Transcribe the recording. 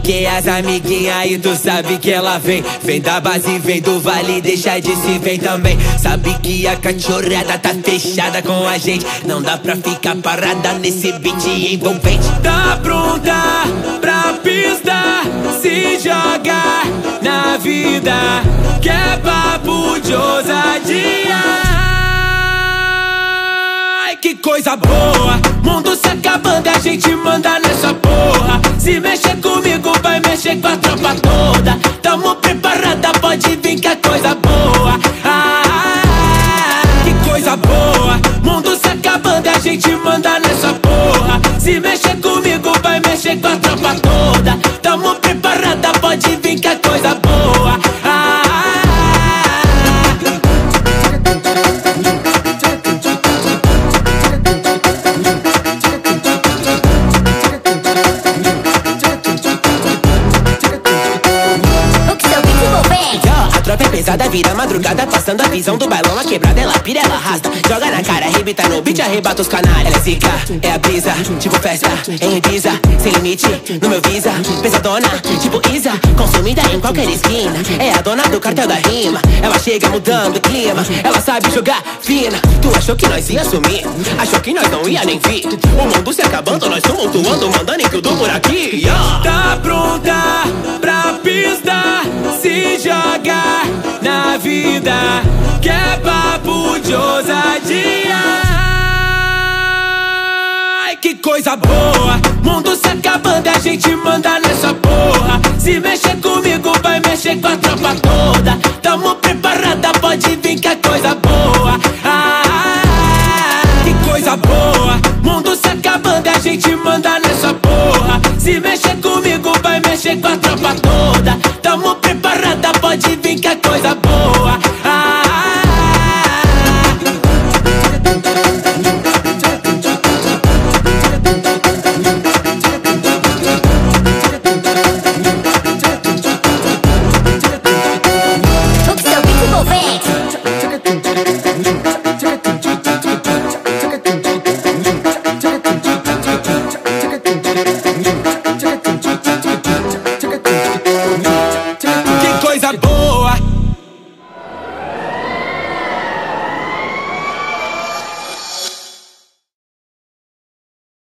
que as amiguinhas e tu sabe que ela vem. Vem da base, vem do vale, deixa de se vem também. Sabe que a cachorrada tá fechada com a gente. Não dá pra ficar parada nesse beat envolvente. Tá pronta pra pista, se joga na vida, que é papo de ousadia. Ai, que coisa boa, mundo se acabando e a gente manda nessa porra. Se mexer comigo vai mexer com a tropa toda. Tamo preparada, pode vir que é coisa boa. Que coisa boa, mundo se acabando e a gente manda nessa porra. Se mexer comigo vai mexer com a tropa toda. Tamo preparada, pode vir que é coisa boa. Pesada, vira madrugada, passando a visão do bailão. A quebrada, ela pira, ela arrasta. Joga na cara, arrebita no beat, arrebata os canalhas. Ela é zica, é a brisa, tipo festa em Ibiza. Sem limite, no meu visa. Pesadona, tipo Isa. Consumida em qualquer esquina. É a dona do cartel da rima. Ela chega mudando o clima. Ela sabe jogar fina. Tu achou que nós ia sumir? Achou que nós não ia nem vir? O mundo se acabando, nós tumultuando, mandando em tudo por aqui. Tá pronta pra pista, se joga na vida, que é papo de ousadia. Ai, que coisa boa, mundo se acabando e a gente manda nessa porra. Se mexer comigo vai mexer com a tropa toda. Tamo preparada, pode vir que é coisa boa. Que coisa boa, mundo se acabando e a gente manda nessa porra. Se mexer comigo vai mexer com a tropa toda.